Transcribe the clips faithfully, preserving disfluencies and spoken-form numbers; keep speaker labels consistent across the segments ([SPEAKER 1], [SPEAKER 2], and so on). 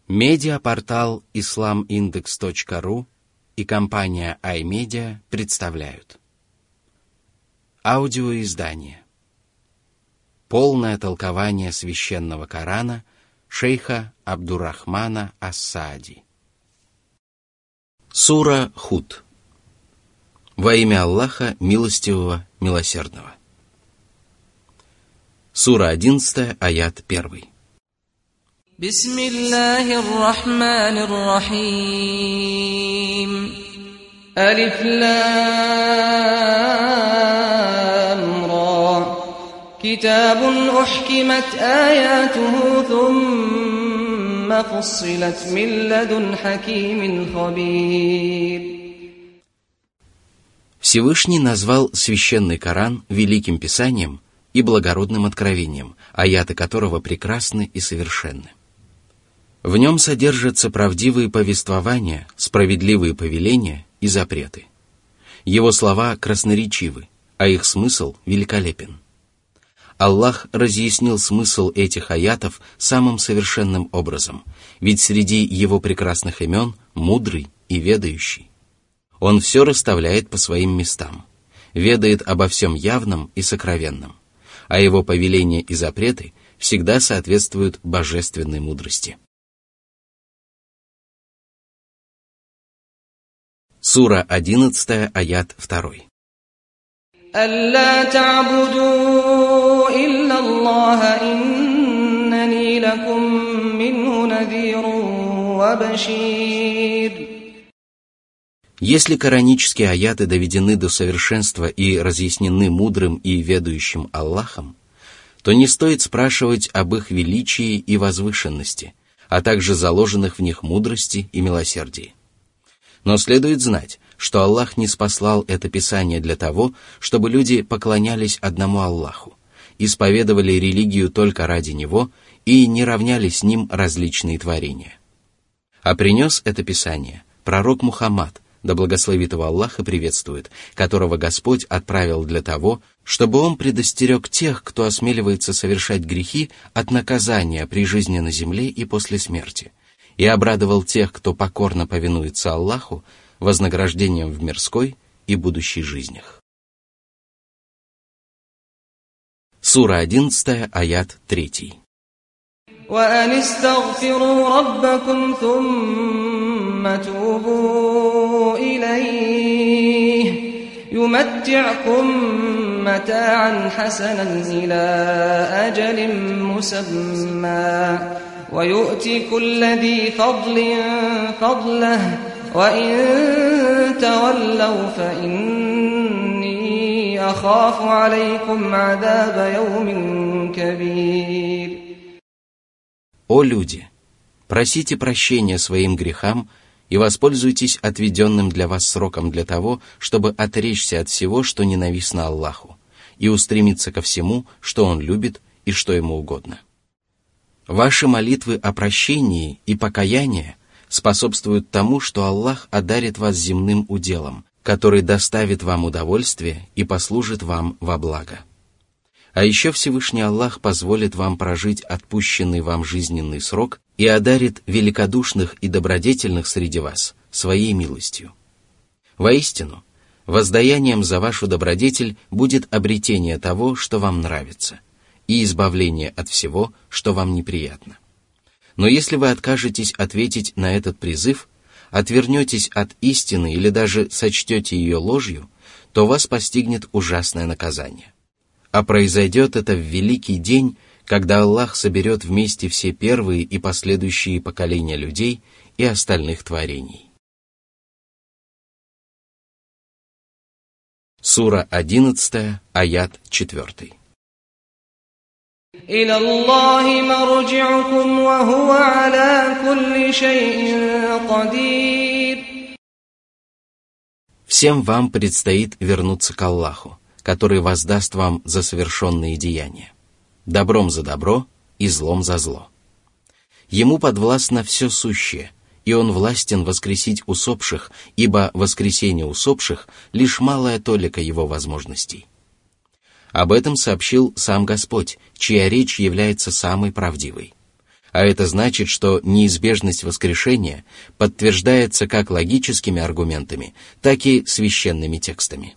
[SPEAKER 1] Медиапортал ислам индекс точка ру и компания iMedia представляют аудиоиздание «Полное толкование священного Корана» шейха Абдуррахмана ас-Саади. Сура Худ. Во имя Аллаха Милостивого, Милосердного. Сура одиннадцатая, аят первый.
[SPEAKER 2] Бисмиллахир рахманир рахим. Алиф лам ра. Китабун ухкимат аятуху thumma фуссилат мин ладун хакимин хабир.
[SPEAKER 1] Всевышний назвал священный Коран великим писанием и благородным откровением, аяты которого прекрасны и совершенны. В нем содержатся правдивые повествования, справедливые повеления и запреты. Его слова красноречивы, а их смысл великолепен. Аллах разъяснил смысл этих аятов самым совершенным образом, ведь среди его прекрасных имен мудрый и ведающий. Он все расставляет по своим местам, ведает обо всем явном и сокровенном, а его повеления и запреты всегда соответствуют божественной мудрости. Сура одиннадцатая, аят второй.
[SPEAKER 2] Алла та'буду илля Аллаха иннани лакум минху надзирун ва башир.
[SPEAKER 1] Если коранические аяты доведены до совершенства и разъяснены мудрым и ведающим Аллахом, то не стоит спрашивать об их величии и возвышенности, а также заложенных в них мудрости и милосердии. Но следует знать, что Аллах не спаслал это писание для того, чтобы люди поклонялись одному Аллаху, исповедовали религию только ради Него и не равняли с Ним различные творения. А принес это писание пророк Мухаммад, да благословит его Аллах и приветствует, которого Господь отправил для того, чтобы он предостерег тех, кто осмеливается совершать грехи, от наказания при жизни на земле и после смерти, и обрадовал тех, кто покорно повинуется Аллаху, вознаграждением в мирской и будущей жизнях. Сура одиннадцатая, аят третий.
[SPEAKER 2] وَأَنِ اسْتَغْفِرُوا رَبَّكُمْ ثُمَّ تُوبُوا إِلَيْهِ يُمَتِّعْكُمْ مَتَاعًا حَسَنًا إِلَى أَجَلٍ مُّسَمًّى وَيُؤْتِ كُلَّ ذِي فَضْلٍ فَضْلَهُ وَإِن تَوَلَّوْا فَإِنِّي أَخَافُ عَلَيْكُمْ عَذَابَ يَوْمٍ كَبِيرٍ.
[SPEAKER 1] О люди! Просите прощения своим грехам и воспользуйтесь отведенным для вас сроком для того, чтобы отречься от всего, что ненавистно Аллаху, и устремиться ко всему, что Он любит и что Ему угодно. Ваши молитвы о прощении и покаянии способствуют тому, что Аллах одарит вас земным уделом, который доставит вам удовольствие и послужит вам во благо. А еще Всевышний Аллах позволит вам прожить отпущенный вам жизненный срок и одарит великодушных и добродетельных среди вас своей милостью. Воистину, воздаянием за вашу добродетель будет обретение того, что вам нравится, и избавление от всего, что вам неприятно. Но если вы откажетесь ответить на этот призыв, отвернетесь от истины или даже сочтете ее ложью, то вас постигнет ужасное наказание. А произойдет это в великий день, когда Аллах соберет вместе все первые и последующие поколения людей и остальных творений. Сура одиннадцатая, аят четвертый.
[SPEAKER 2] إِلَى اللَّهِ مَرْجِعُكُمْ وَهُوَ عَلَى كُلِّ شَيْءٍ قَدِيرٌ.
[SPEAKER 1] Всем вам предстоит вернуться к Аллаху, который воздаст вам за совершенные деяния, добром за добро и злом за зло. Ему подвластно все сущее, и Он властен воскресить усопших, ибо воскресение усопших — лишь малая толика Его возможностей. Об этом сообщил сам Господь, чья речь является самой правдивой. А это значит, что неизбежность воскрешения подтверждается как логическими аргументами, так и священными текстами.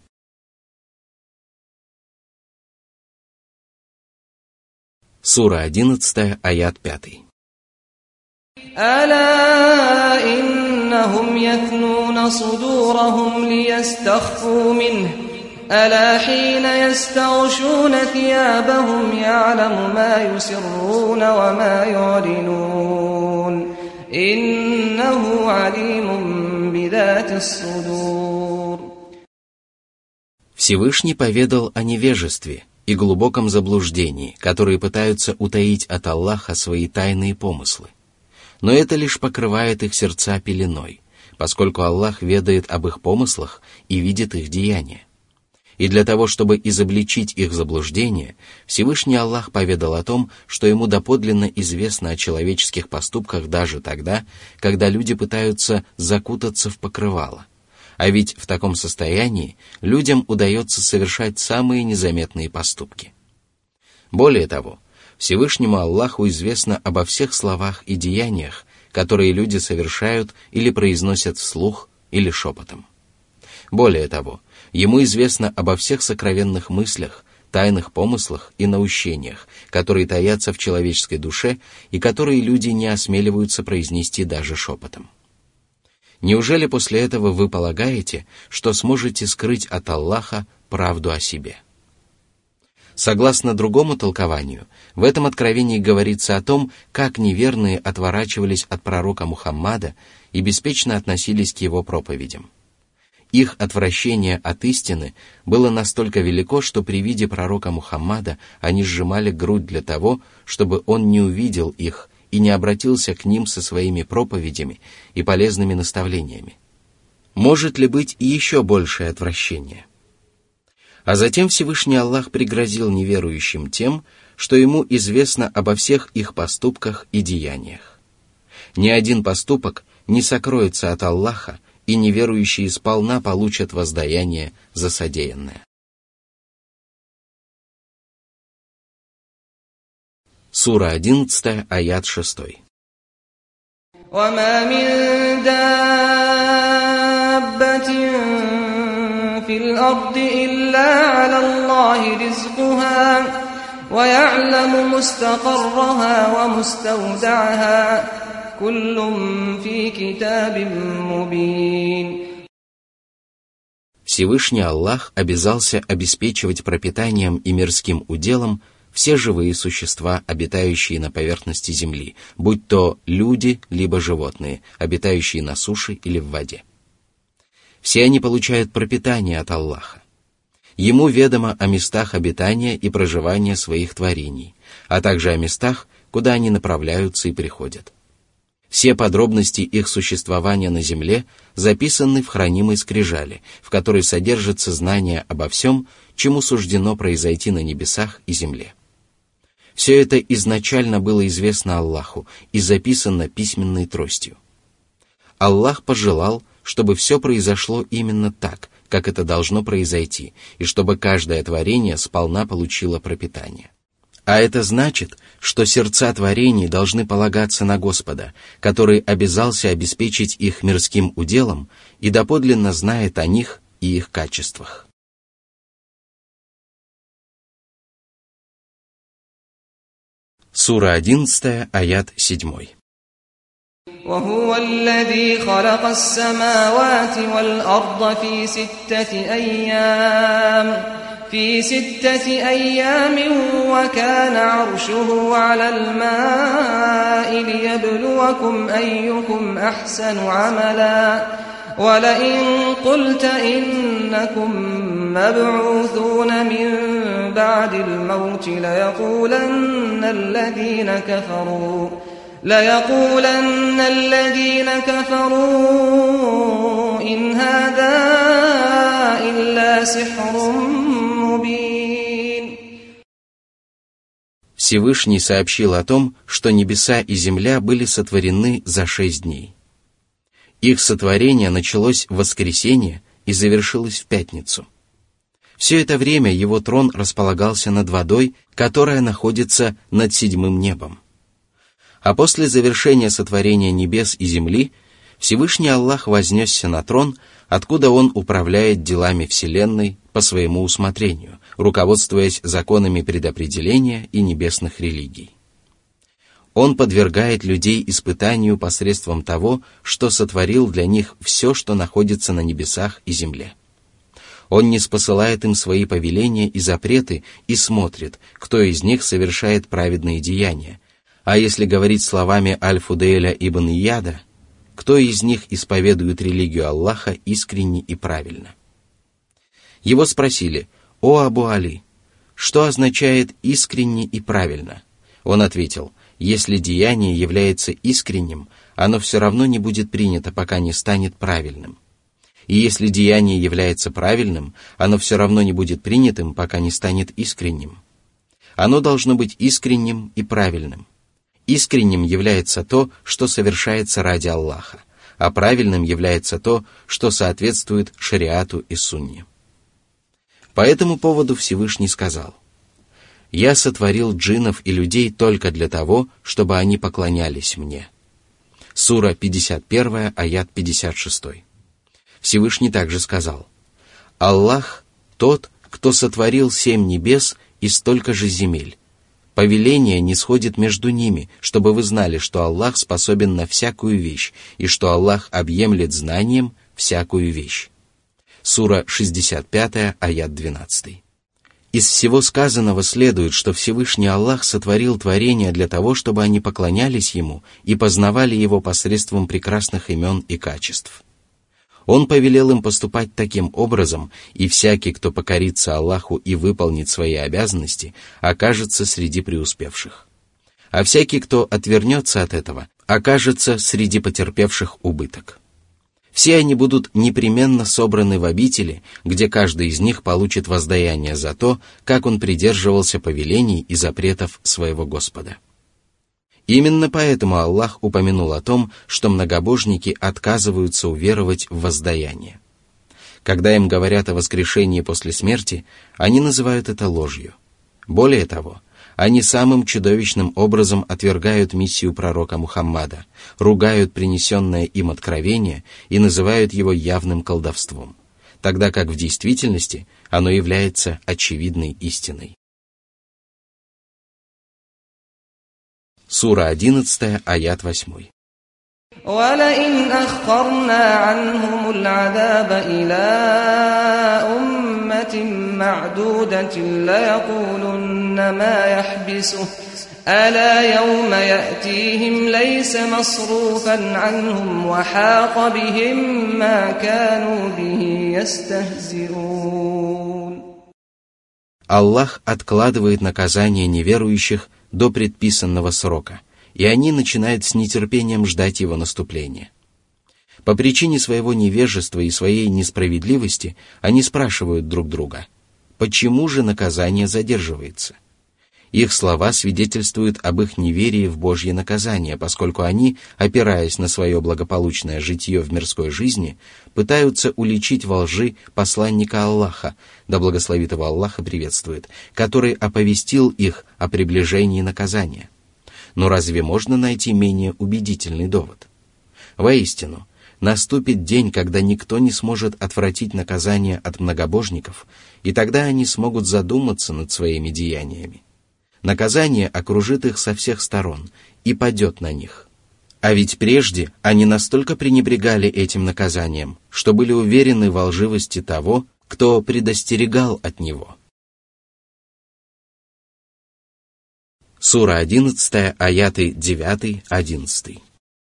[SPEAKER 1] Сура одиннадцатая, аят пятый.
[SPEAKER 2] ألا إنهم يثنون صدورهم ليستخفوا منه ألا حين يستغشون ثيابهم يعلم ما يسرون وما يعلنون إنه عليم بذات الصدور.
[SPEAKER 1] Всевышний поведал о невежестве и глубоком заблуждении, которые пытаются утаить от Аллаха свои тайные помыслы. Но это лишь покрывает их сердца пеленой, поскольку Аллах ведает об их помыслах и видит их деяния. И для того, чтобы изобличить их заблуждение, Всевышний Аллах поведал о том, что ему доподлинно известно о человеческих поступках даже тогда, когда люди пытаются закутаться в покрывало. А ведь в таком состоянии людям удается совершать самые незаметные поступки. Более того, Всевышнему Аллаху известно обо всех словах и деяниях, которые люди совершают или произносят вслух или шепотом. Более того, Ему известно обо всех сокровенных мыслях, тайных помыслах и наущениях, которые таятся в человеческой душе и которые люди не осмеливаются произнести даже шепотом. Неужели после этого вы полагаете, что сможете скрыть от Аллаха правду о себе? Согласно другому толкованию, в этом откровении говорится о том, как неверные отворачивались от пророка Мухаммада и беспечно относились к его проповедям. Их отвращение от истины было настолько велико, что при виде пророка Мухаммада они сжимали грудь для того, чтобы он не увидел их и не обратился к ним со своими проповедями и полезными наставлениями. Может ли быть и еще большее отвращение? А затем Всевышний Аллах пригрозил неверующим тем, что ему известно обо всех их поступках и деяниях. Ни один поступок не сокроется от Аллаха, и неверующие сполна получат воздаяние за содеянное. Сура одиннадцатая, аят шестой.
[SPEAKER 2] وما من دابة في الأرض إلا على الله رزقها ويعلم مستقرها ومستودعها كل في كتاب مبين.
[SPEAKER 1] Всевышний Аллах обязался обеспечивать пропитанием и мирским уделом все живые существа, обитающие на поверхности земли, будь то люди, либо животные, обитающие на суше или в воде. Все они получают пропитание от Аллаха. Ему ведомо о местах обитания и проживания своих творений, а также о местах, куда они направляются и приходят. Все подробности их существования на земле записаны в хранимой скрижали, в которой содержится знание обо всем, чему суждено произойти на небесах и земле. Все это изначально было известно Аллаху и записано письменной тростью. Аллах пожелал, чтобы все произошло именно так, как это должно произойти, и чтобы каждое творение сполна получило пропитание. А это значит, что сердца творений должны полагаться на Господа, который обязался обеспечить их мирским уделом и доподлинно знает о них и их качествах. Сура одиннадцатая, аят седьмой.
[SPEAKER 2] وهو الذي خلق السماوات والأرض في ستة أيام في ستة أيام وكان عرشه على الماء ليبلوكم أيكم أحسن عملا ولئن قلت إنكم مبعوثون من بعد الموت ليقولن الذين كفروا ليقولن الذين كفروا إن هذا إلا سحر مبين.
[SPEAKER 1] Всевышний сообщил о том, что небеса и земля были сотворены за шесть дней. Их сотворение началось в воскресенье и завершилось в пятницу. Все это время его трон располагался над водой, которая находится над седьмым небом. А после завершения сотворения небес и земли Всевышний Аллах вознесся на трон, откуда Он управляет делами Вселенной по своему усмотрению, руководствуясь законами предопределения и небесных религий. Он подвергает людей испытанию посредством того, что сотворил для них все, что находится на небесах и земле. Он ниспосылает им свои повеления и запреты и смотрит, кто из них совершает праведные деяния, а если говорить словами Аль-Фудейля ибн Ияда, кто из них исповедует религию Аллаха искренне и правильно. Его спросили: «О Абу Али, что означает искренне и правильно?» Он ответил: «Если деяние является искренним, оно все равно не будет принято, пока не станет правильным. И если деяние является правильным, оно все равно не будет принятым, пока не станет искренним. Оно должно быть искренним и правильным. Искренним является то, что совершается ради Аллаха, а правильным является то, что соответствует шариату и сунне». По этому поводу Всевышний сказал: «Я сотворил джиннов и людей только для того, чтобы они поклонялись мне». Сура пятьдесят один, аят пятьдесят шесть. Всевышний также сказал: «Аллах — тот, кто сотворил семь небес и столько же земель. Повеление нисходит между ними, чтобы вы знали, что Аллах способен на всякую вещь, и что Аллах объемлет знанием всякую вещь». Сура шестьдесят пять, аят двенадцать. Из всего сказанного следует, что Всевышний Аллах сотворил творения для того, чтобы они поклонялись Ему и познавали Его посредством прекрасных имен и качеств. Он повелел им поступать таким образом, и всякий, кто покорится Аллаху и выполнит свои обязанности, окажется среди преуспевших. А всякий, кто отвернется от этого, окажется среди потерпевших убыток. Все они будут непременно собраны в обители, где каждый из них получит воздаяние за то, как он придерживался повелений и запретов своего Господа. Именно поэтому Аллах упомянул о том, что многобожники отказываются уверовать в воздаяние. Когда им говорят о воскрешении после смерти, они называют это ложью. Более того, они самым чудовищным образом отвергают миссию пророка Мухаммада, ругают принесенное им откровение и называют его явным колдовством, тогда как в действительности оно является очевидной истиной. Сура одиннадцать, аят восемь.
[SPEAKER 2] وَلَئِنْ أَخَّرْنَا عَنْهُمُ الْعَذَابَ إِلَىٰ أُمَّةٍ مَّعْدُودَةٍ لَّيَقُولُنَّ مَا يَحْبِسُهُ أَلَا يَوْمَ يَأْتِيهِمْ لَيْسَ مَصْرُوفًا عَنْهُمْ وَحَاقَ بِهِم مَّا كَانُوا بِهِ يَسْتَهْزِئُونَ.
[SPEAKER 1] Аллах откладывает наказание неверующих до предписанного срока, и они начинают с нетерпением ждать его наступления. По причине своего невежества и своей несправедливости они спрашивают друг друга: почему же наказание задерживается? Их слова свидетельствуют об их неверии в Божье наказание, поскольку они, опираясь на свое благополучное житье в мирской жизни, пытаются уличить во лжи посланника Аллаха, да благословит его Аллах и приветствует, который оповестил их о приближении наказания. Но разве можно найти менее убедительный довод? Воистину, наступит день, когда никто не сможет отвратить наказание от многобожников, и тогда они смогут задуматься над своими деяниями. Наказание окружит их со всех сторон и падет на них. А ведь прежде они настолько пренебрегали этим наказанием, что были уверены во лживости того, кто предостерегал от него. Сура одиннадцать, аяты девять одиннадцать.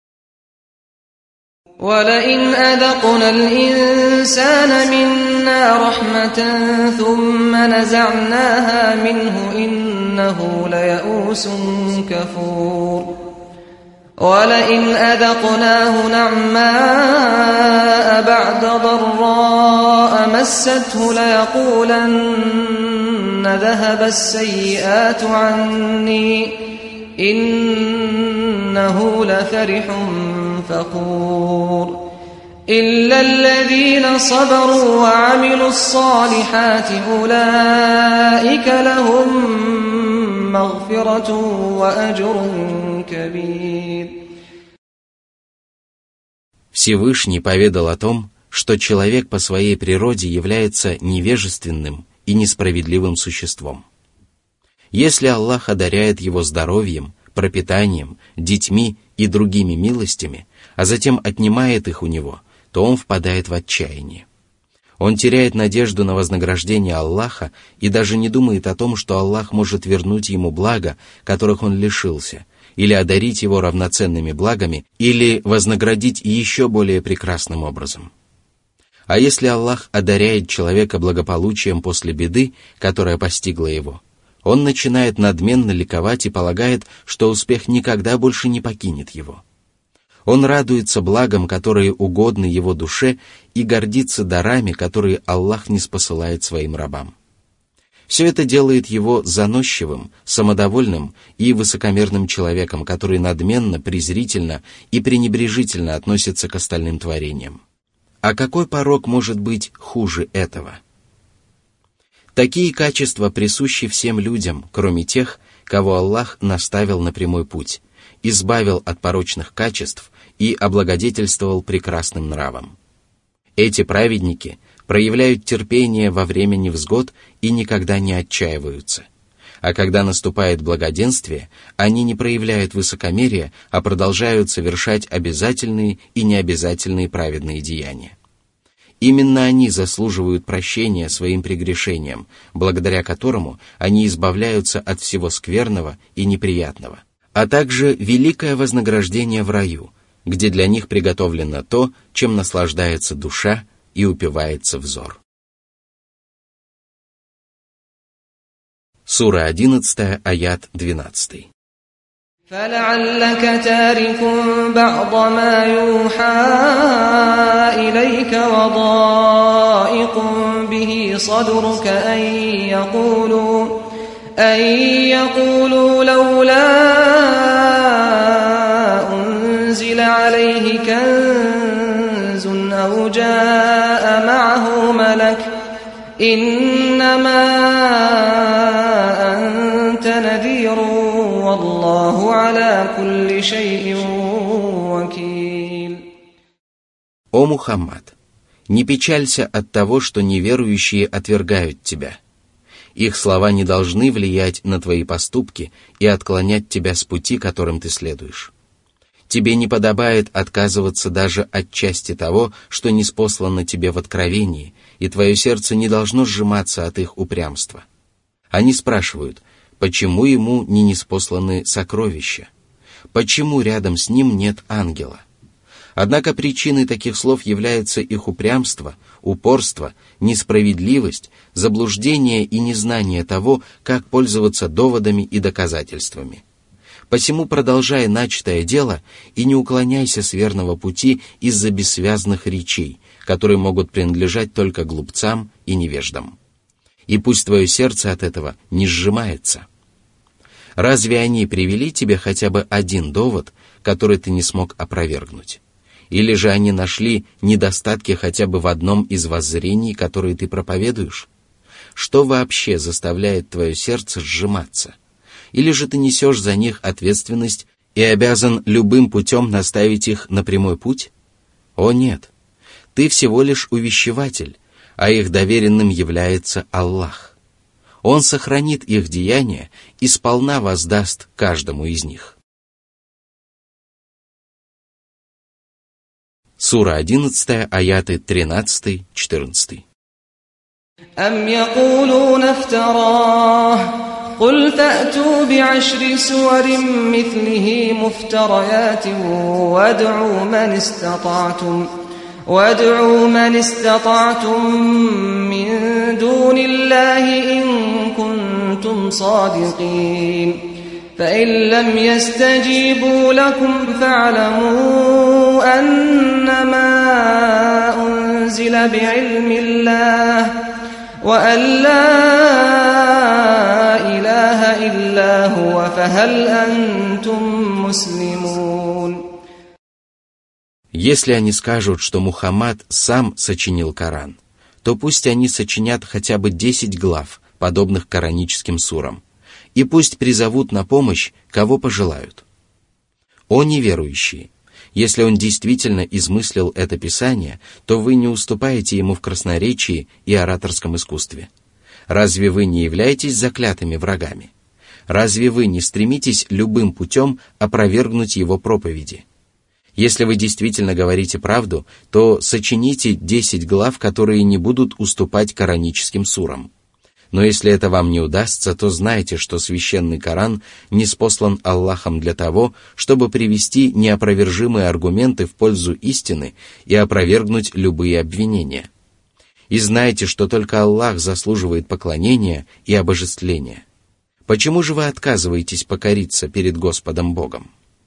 [SPEAKER 2] وَلَئِنْ أَذَقْنَا الْإِنسَانَ مِنَّا رَحْمَةً ثُمَّ نَزَعْنَاهَا مِنْهُ إِنَّهُ لَيَئُوسٌ كَفُورٌ وَلَئِنْ أَذَقْنَاهُ نَعْمَاءَ بَعْدَ ضَرَّاءَ مَسَّتْهُ لَيَقُولَنَّ ذَهَبَ السَّيِّئَاتُ عَنِّي إِنَّهُ لَفَرِحٌ فخور إلا الذين صبروا وعملوا الصالحات أولئك لهم مغفرة وأجر كبير.
[SPEAKER 1] Всевышний поведал о том, что человек по своей природе является невежественным и несправедливым существом. Если Аллах одаряет его здоровьем, пропитанием, детьми и другими милостями, а затем отнимает их у него, то он впадает в отчаяние. Он теряет надежду на вознаграждение Аллаха и даже не думает о том, что Аллах может вернуть ему блага, которых он лишился, или одарить его равноценными благами, или вознаградить еще более прекрасным образом. А если Аллах одаряет человека благополучием после беды, которая постигла его, он начинает надменно ликовать и полагает, что успех никогда больше не покинет его. Он радуется благам, которые угодны его душе, и гордится дарами, которые Аллах ниспосылает своим рабам. Все это делает его заносчивым, самодовольным и высокомерным человеком, который надменно, презрительно и пренебрежительно относится к остальным творениям. А какой порок может быть хуже этого? Такие качества присущи всем людям, кроме тех, кого Аллах наставил на прямой путь, избавил от порочных качеств и облагодетельствовал прекрасным нравом. Эти праведники проявляют терпение во время невзгод и никогда не отчаиваются. А когда наступает благоденствие, они не проявляют высокомерия, а продолжают совершать обязательные и необязательные праведные деяния. Именно они заслуживают прощения своим прегрешениям, благодаря которому они избавляются от всего скверного и неприятного, а также великое вознаграждение в раю, где для них приготовлено то, чем наслаждается душа и упивается взор. Сура одиннадцатая, аят двенадцатый.
[SPEAKER 2] فَلَعَلَّكَ تَارِكٌ بَعْضَ مَا يُوحَى إِلَيْكَ وَضَائِقٌ بِهِ صَدْرُكَ أَن يَقُولُوا أَن يَقُولُوا لَوْلَا أُنزِلَ عَلَيْهِ كَنزٌ أَوْ جَاءَ مَعَهُ مَلَكٌ إِنَّمَا أَنتَ نَذِيرٌ وَاللَّهُ عَلَى كُلِّ شَيْءٍ وَكِيلٌ.
[SPEAKER 1] О Мухаммад, не печалься от того, что неверующие отвергают тебя. Их слова не должны влиять на твои поступки и отклонять тебя с пути, которым ты следуешь. Тебе не подобает отказываться даже от части того, что ниспослано тебе в откровении, и твое сердце не должно сжиматься от их упрямства. Они спрашивают, почему ему не ниспосланы сокровища? Почему рядом с ним нет ангела? Однако причиной таких слов является их упрямство, упорство, несправедливость, заблуждение и незнание того, как пользоваться доводами и доказательствами. Посему продолжай начатое дело и не уклоняйся с верного пути из-за бессвязных речей, которые могут принадлежать только глупцам и невеждам. И пусть твое сердце от этого не сжимается. Разве они привели тебе хотя бы один довод, который ты не смог опровергнуть? Или же они нашли недостатки хотя бы в одном из воззрений, которые ты проповедуешь? Что вообще заставляет твое сердце сжиматься? Или же ты несешь за них ответственность и обязан любым путем наставить их на прямой путь? О нет, ты всего лишь увещеватель, а их доверенным является Аллах. Он сохранит их деяния и сполна воздаст каждому из них. Сура одиннадцатая, аяты тринадцатый-четырнадцатый.
[SPEAKER 2] أَمْ يَقُولُونَ افْتَرَاهُ قُلْ فَأْتُوا بِعَشْرِ سُوَرٍ مِثْلِهِ مُفْتَرَيَاتٍ وَادْعُوا مَنِ اسْتَطَعْتُمْ وَادْعُوا مَنِ اسْتَطَعْتُمْ مِنْ دُونِ اللَّهِ إِن كُنتُمْ صَادِقِينَ فَإِن لَّمْ يَسْتَجِيبُوا لَكُمْ فَاعْلَمُوا أَنَّمَا أُنزِلَ بِعِلْمِ اللَّهِ وَأَن لَّا إِلَٰهَ إِلَّا هُوَ فَهَلْ أَنتُم مُّسْلِمُونَ.
[SPEAKER 1] Если они скажут, что Мухаммад сам сочинил Коран, то пусть они сочинят хотя бы десять глав, подобных кораническим сурам, и пусть призовут на помощь, кого пожелают. О неверующие! Если он действительно измыслил это Писание, то вы не уступаете ему в красноречии и ораторском искусстве. Разве вы не являетесь заклятыми врагами? Разве вы не стремитесь любым путем опровергнуть его проповеди? Если вы действительно говорите правду, то сочините десять глав, которые не будут уступать кораническим сурам. Но если это вам не удастся, то знайте, что священный Коран ниспослан Аллахом для того, чтобы привести неопровержимые аргументы в пользу истины и опровергнуть любые обвинения. И знайте, что только Аллах заслуживает поклонения и обожествления. Почему же вы отказываетесь покориться перед Господом Богом?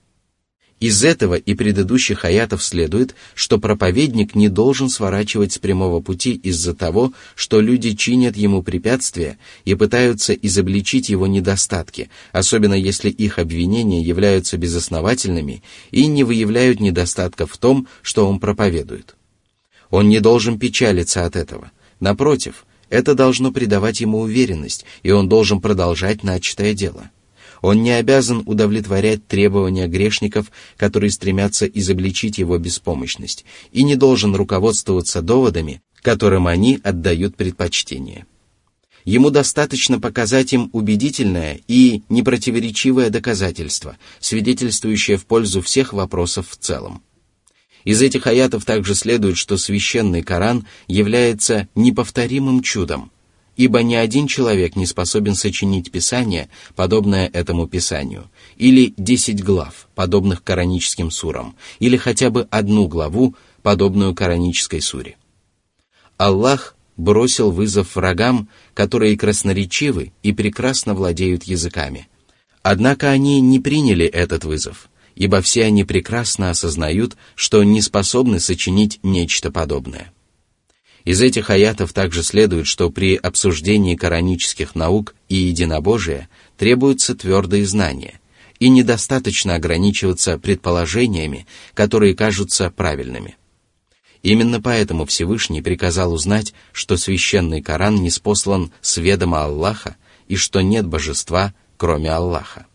[SPEAKER 1] Из этого и предыдущих аятов следует, что проповедник не должен сворачивать с прямого пути из-за того, что люди чинят ему препятствия и пытаются изобличить его недостатки, особенно если их обвинения являются безосновательными и не выявляют недостатков в том, что он проповедует. Он не должен печалиться от этого. Напротив, это должно придавать ему уверенность, и он должен продолжать начатое дело. Он не обязан удовлетворять требования грешников, которые стремятся изобличить его беспомощность, и не должен руководствоваться доводами, которым они отдают предпочтение. Ему достаточно показать им убедительное и непротиворечивое доказательство, свидетельствующее в пользу всех вопросов в целом. Из этих аятов также следует, что священный Коран является неповторимым чудом, ибо ни один человек не способен сочинить Писание, подобное этому Писанию, или десять глав, подобных кораническим сурам, или хотя бы одну главу, подобную коранической суре. Аллах бросил вызов врагам, которые красноречивы и прекрасно владеют языками. Однако они не приняли этот вызов, ибо все они прекрасно осознают, что не способны сочинить нечто подобное. Из этих аятов также следует, что при обсуждении коранических наук и единобожия требуются твердые знания, и недостаточно ограничиваться предположениями, которые кажутся правильными. Именно поэтому Всевышний приказал узнать, что священный Коран ниспослан с ведома Аллаха и что нет божества, кроме Аллаха.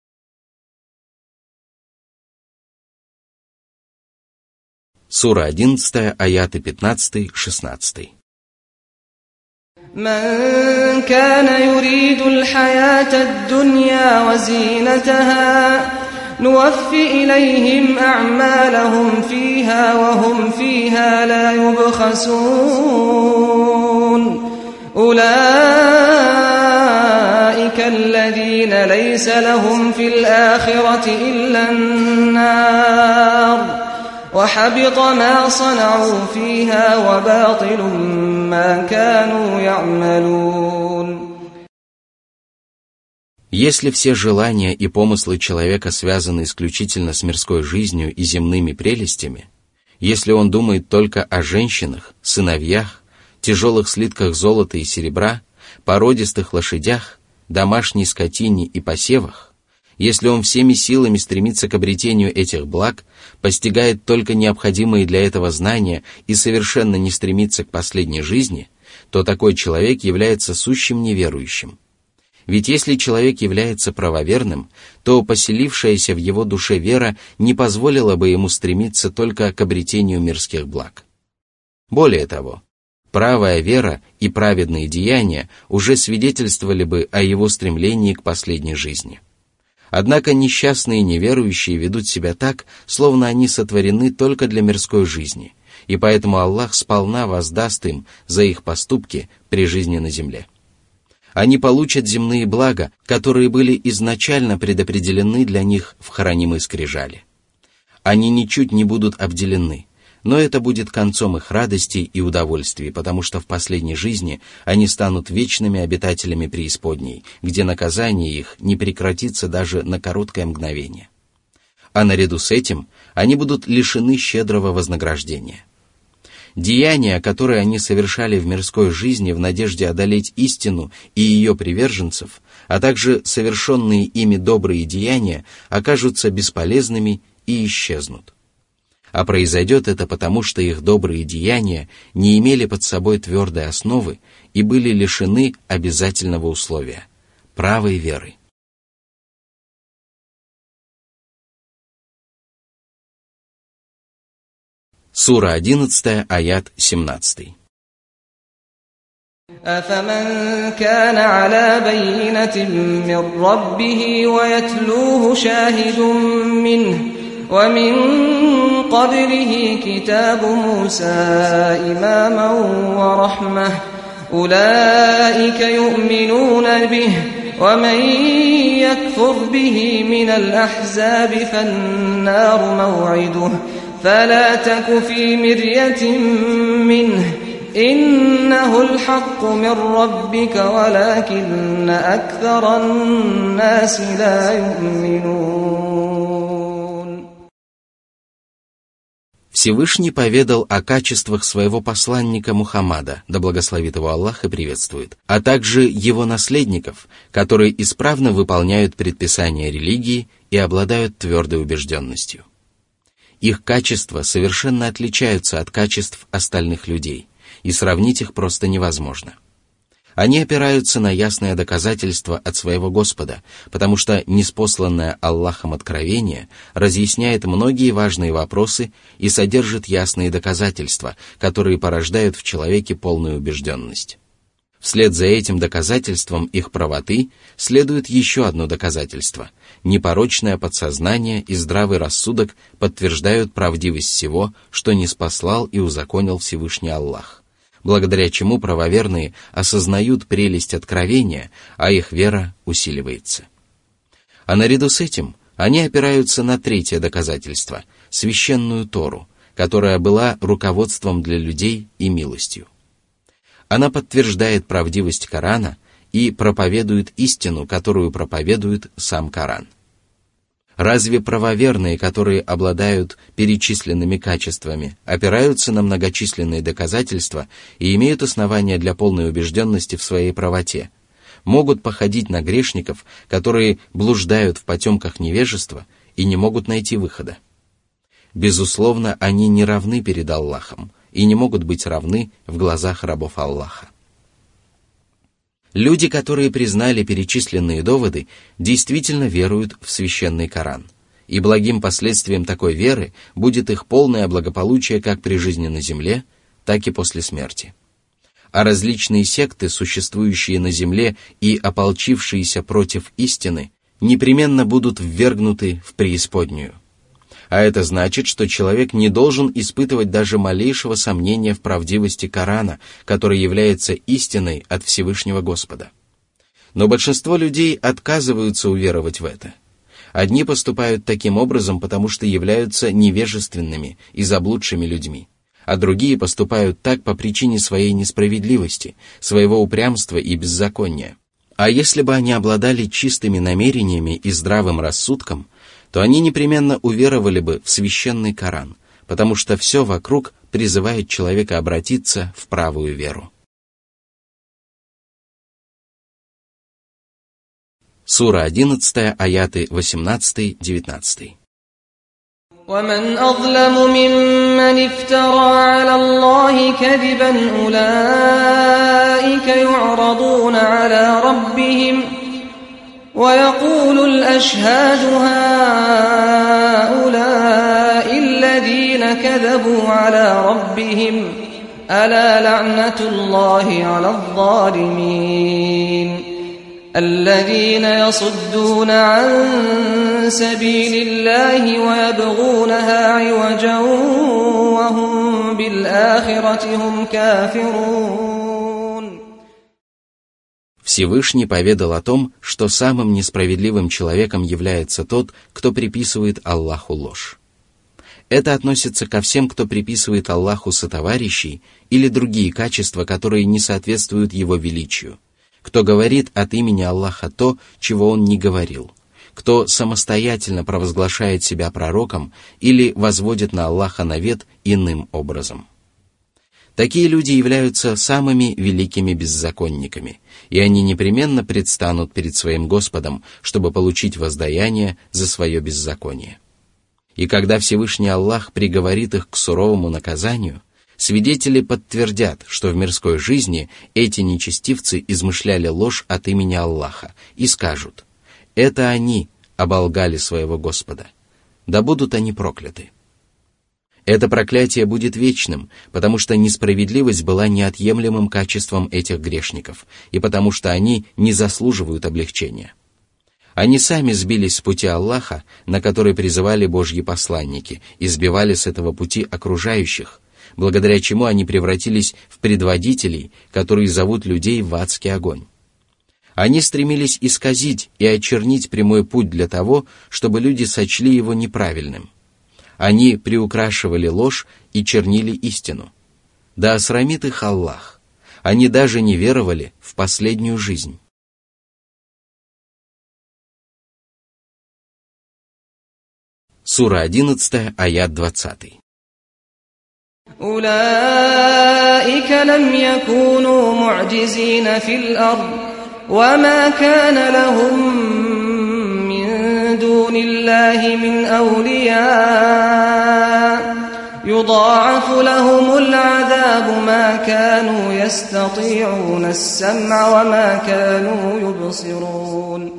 [SPEAKER 1] Сура одиннадцатая, аяты пятнадцатый-шестнадцатый.
[SPEAKER 2] من كان يريد الحياة الدنيا وزينتها نوفي إليهم أعمالهم فيها وهم فيها لا يبخسون أولئك الذين ليس لهم في الآخرة إلا النار وحبط ما صنعوا فيها وباطل ما كانوا يعملون.
[SPEAKER 1] Если все желания и помыслы человека связаны исключительно с мирской жизнью и земными прелестями, если он думает только о женщинах, сыновьях, тяжелых слитках золота и серебра, породистых лошадях, домашней скотине и посевах, если он всеми силами стремится к обретению этих благ, постигает только необходимые для этого знания и совершенно не стремится к последней жизни, то такой человек является сущим неверующим. Ведь если человек является правоверным, то поселившаяся в его душе вера не позволила бы ему стремиться только к обретению мирских благ. Более того, правая вера и праведные деяния уже свидетельствовали бы о его стремлении к последней жизни. Однако несчастные неверующие ведут себя так, словно они сотворены только для мирской жизни, и поэтому Аллах сполна воздаст им за их поступки при жизни на земле. Они получат земные блага, которые были изначально предопределены для них в хранимой скрижали. Они ничуть не будут обделены, но это будет концом их радости и удовольствий, потому что в последней жизни они станут вечными обитателями преисподней, где наказание их не прекратится даже на короткое мгновение. А наряду с этим они будут лишены щедрого вознаграждения. Деяния, которые они совершали в мирской жизни в надежде одолеть истину и ее приверженцев, а также совершенные ими добрые деяния, окажутся бесполезными и исчезнут. А произойдет это потому, что их добрые деяния не имели под собой твердой основы и были лишены обязательного условия – правой веры. Сура одиннадцатая, аят семнадцатый.
[SPEAKER 2] أفمن كان على بينة من ربه ويتلوه شاهد منه ومن قبله كتاب موسى إماما ورحمة أولئك يؤمنون به ومن يكفر به من الأحزاب فالنار موعده فلا تك في مرية منه إنه الحق من ربك ولكن أكثر الناس لا يؤمنون.
[SPEAKER 1] Всевышний поведал о качествах своего посланника Мухаммада, да благословит его Аллах и приветствует, а также его наследников, которые исправно выполняют предписания религии и обладают твердой убежденностью. Их качества совершенно отличаются от качеств остальных людей, и сравнить их просто невозможно. Они опираются на ясное доказательство от своего Господа, потому что ниспосланное Аллахом откровение разъясняет многие важные вопросы и содержит ясные доказательства, которые порождают в человеке полную убежденность. Вслед за этим доказательством их правоты следует еще одно доказательство. Непорочное подсознание и здравый рассудок подтверждают правдивость всего, что ниспослал и узаконил Всевышний Аллах, благодаря чему правоверные осознают прелесть откровения, а их вера усиливается. А наряду с этим они опираются на третье доказательство – священную Тору, которая была руководством для людей и милостью. Она подтверждает правдивость Корана и проповедует истину, которую проповедует сам Коран. Разве правоверные, которые обладают перечисленными качествами, опираются на многочисленные доказательства и имеют основания для полной убежденности в своей правоте, могут походить на грешников, которые блуждают в потемках невежества и не могут найти выхода? Безусловно, они не равны перед Аллахом и не могут быть равны в глазах рабов Аллаха. Люди, которые признали перечисленные доводы, действительно веруют в священный Коран, и благим последствием такой веры будет их полное благополучие как при жизни на земле, так и после смерти. А различные секты, существующие на земле и ополчившиеся против истины, непременно будут ввергнуты в преисподнюю. А это значит, что человек не должен испытывать даже малейшего сомнения в правдивости Корана, который является истиной от Всевышнего Господа. Но большинство людей отказываются уверовать в это. Одни поступают таким образом, потому что являются невежественными и заблудшими людьми, а другие поступают так по причине своей несправедливости, своего упрямства и беззакония. А если бы они обладали чистыми намерениями и здравым рассудком, то они непременно уверовали бы в священный Коран, потому что все вокруг призывает человека обратиться в правую веру. Сура одиннадцатая, аяты восемнадцатый-девятнадцатый.
[SPEAKER 2] ومن أظلم ممن افترى على الله كذبا أولئك يعرضون على ربهم ويقول الأشهاد هؤلاء الذين كذبوا على ربهم ألا لعنة الله على الظالمين الذين يصدون عن سبيل الله ويبغونها عوجا وهم بالآخرة هم كافرون.
[SPEAKER 1] Всевышний поведал о том, что самым несправедливым человеком является тот, кто приписывает Аллаху ложь. Это относится ко всем, кто приписывает Аллаху сотоварищей или другие качества, которые не соответствуют Его величию, кто говорит от имени Аллаха то, чего Он не говорил, кто самостоятельно провозглашает себя пророком или возводит на Аллаха навет иным образом. Такие люди являются самыми великими беззаконниками, и они непременно предстанут перед своим Господом, чтобы получить воздаяние за свое беззаконие. И когда Всевышний Аллах приговорит их к суровому наказанию, свидетели подтвердят, что в мирской жизни эти нечестивцы измышляли ложь от имени Аллаха и скажут: «Это они оболгали своего Господа, да будут они прокляты». Это проклятие будет вечным, потому что несправедливость была неотъемлемым качеством этих грешников, и потому что они не заслуживают облегчения. Они сами сбились с пути Аллаха, на который призывали Божьи посланники, и сбивали с этого пути окружающих, благодаря чему они превратились в предводителей, которые зовут людей в адский огонь. Они стремились исказить и очернить прямой путь для того, чтобы люди сочли его неправильным. Они приукрашивали ложь и чернили истину. Да осрамит их Аллах. Они даже не веровали в последнюю жизнь. Сура одиннадцатая, аят двадцатый.
[SPEAKER 2] أولئك لم يكونوا معجزين في الأرض وما كان لهم من دون الله من أولياء يضاعف لهم العذاب ما كانوا يستطيعون السمع وما كانوا يبصرون.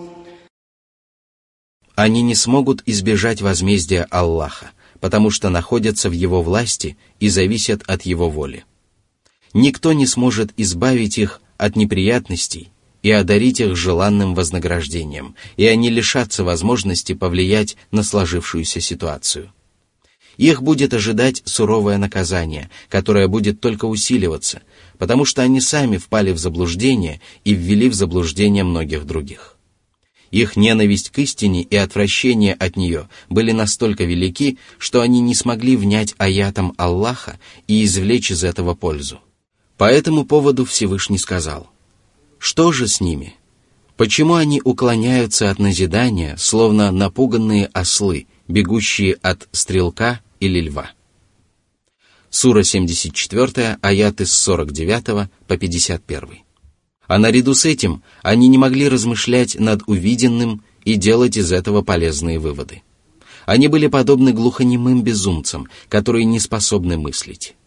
[SPEAKER 1] Они не смогут избежать возмездия Аллаха, потому что находятся в Его власти и зависят от Его воли. Никто не сможет избавить их от неприятностей и одарить их желанным вознаграждением, и они лишатся возможности повлиять на сложившуюся ситуацию. Их будет ожидать суровое наказание, которое будет только усиливаться, потому что они сами впали в заблуждение и ввели в заблуждение многих других. Их ненависть к истине и отвращение от нее были настолько велики, что они не смогли внять аятам Аллаха и извлечь из этого пользу. По этому поводу Всевышний сказал: «Что же с ними? Почему они уклоняются от назидания, словно напуганные ослы, бегущие от стрелка или льва?» Сура семьдесят четыре, аяты с сорок девять по пятьдесят один. А наряду с этим они не могли размышлять над увиденным и делать из этого полезные выводы. Они были подобны глухонемым безумцам, которые не способны мыслить.